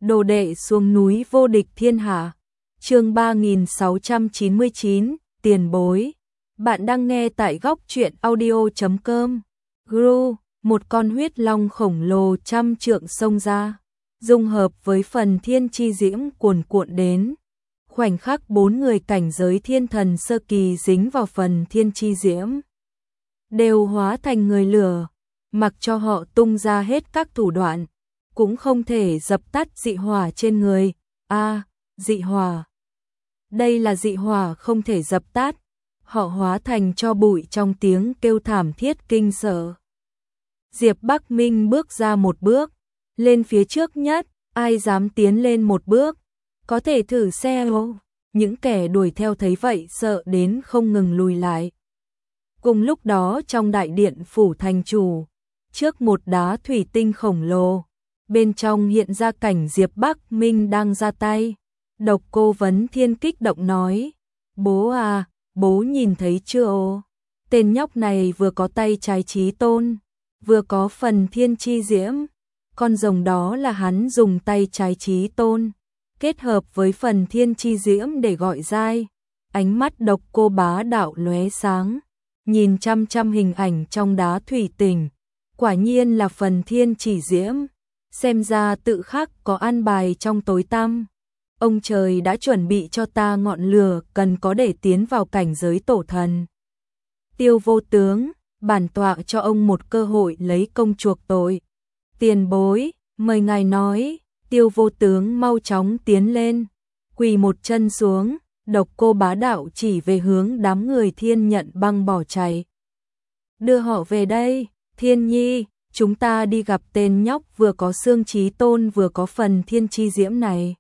Đồ đệ xuống núi vô địch thiên hạ. Chương 3699, tiền bối. Bạn đang nghe tại góc truyện audio.com. Gru, một con huyết long khổng lồ trăm trượng xông ra, dung hợp với phần thiên chi diễm cuồn cuộn đến. Khoảnh khắc 4 người cảnh giới thiên thần sơ kỳ dính vào phần thiên chi diễm, đều hóa thành người lửa, mặc cho họ tung ra hết các thủ đoạn, cũng không thể dập tắt dị hỏa trên người. Dị hỏa. Đây là dị hỏa không thể dập tắt, họ hóa thành tro bụi trong tiếng kêu thảm thiết kinh sợ. Diệp Bắc Minh bước ra một bước, lên phía trước nhất, ai dám tiến lên một bước, có thể thử xem. Những kẻ đuổi theo thấy vậy sợ đến không ngừng lùi lại. Cùng lúc đó trong đại điện phủ thành chủ, trước một đá thủy tinh khổng lồ, bên trong hiện ra cảnh Diệp Bắc Minh đang ra tay. Độc Cô Vấn Thiên kích động nói: "Bố à, bố nhìn thấy chưa ô? Tên nhóc này vừa có tay trái chí tôn, vừa có phần thiên chi diễm. Con rồng đó là hắn dùng tay trái chí tôn kết hợp với phần thiên chi diễm để gọi giai." Ánh mắt Độc Cô bá đạo lóe sáng, nhìn chăm chăm hình ảnh trong đá thủy tinh. Quả nhiên là phần thiên chỉ diễm, xem ra tự khắc có an bài trong tối tăm. Ông trời đã chuẩn bị cho ta ngọn lửa cần có để tiến vào cảnh giới tổ thần. Tiêu Vô Tướng, bản tọa cho ông một cơ hội lấy công chuộc tội. Tiền bối, mời ngài nói. Tiêu Vô Tướng mau chóng tiến lên, quỳ một chân xuống. Độc Cô bá đạo chỉ về hướng đám người Thiên Nhận Băng bỏ chạy. "Đưa họ về đây, Thiên Nhi, chúng ta đi gặp tên nhóc vừa có xương chí tôn vừa có phần thiên chi diễm này."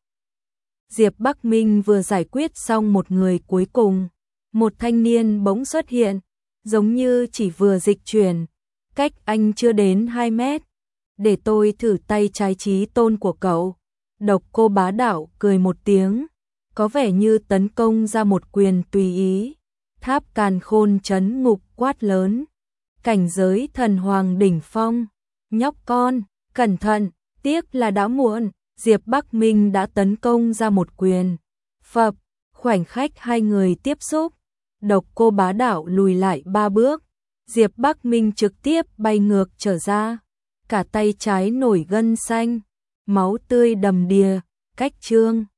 Diệp Bắc Minh vừa giải quyết xong một người cuối cùng, một thanh niên bỗng xuất hiện, giống như chỉ vừa dịch chuyển, cách anh chưa đến 2 mét. "Để tôi thử tay trái chí tôn của cậu." Độc Cô bá đạo cười một tiếng, có vẻ như tấn công ra một quyền tùy ý. Tháp Càn Khôn trấn ngục quát lớn: "Cảnh giới thần hoàng đỉnh phong, nhóc con, cẩn thận." Tiếc là đã muộn, Diệp Bắc Minh đã tấn công ra một quyền. Phập, khoảnh khắc hai người tiếp xúc, Độc Cô bá đạo lùi lại 3 bước, Diệp Bắc Minh trực tiếp bay ngược trở ra, cả tay trái nổi gân xanh, máu tươi đầm đìa, cách trương.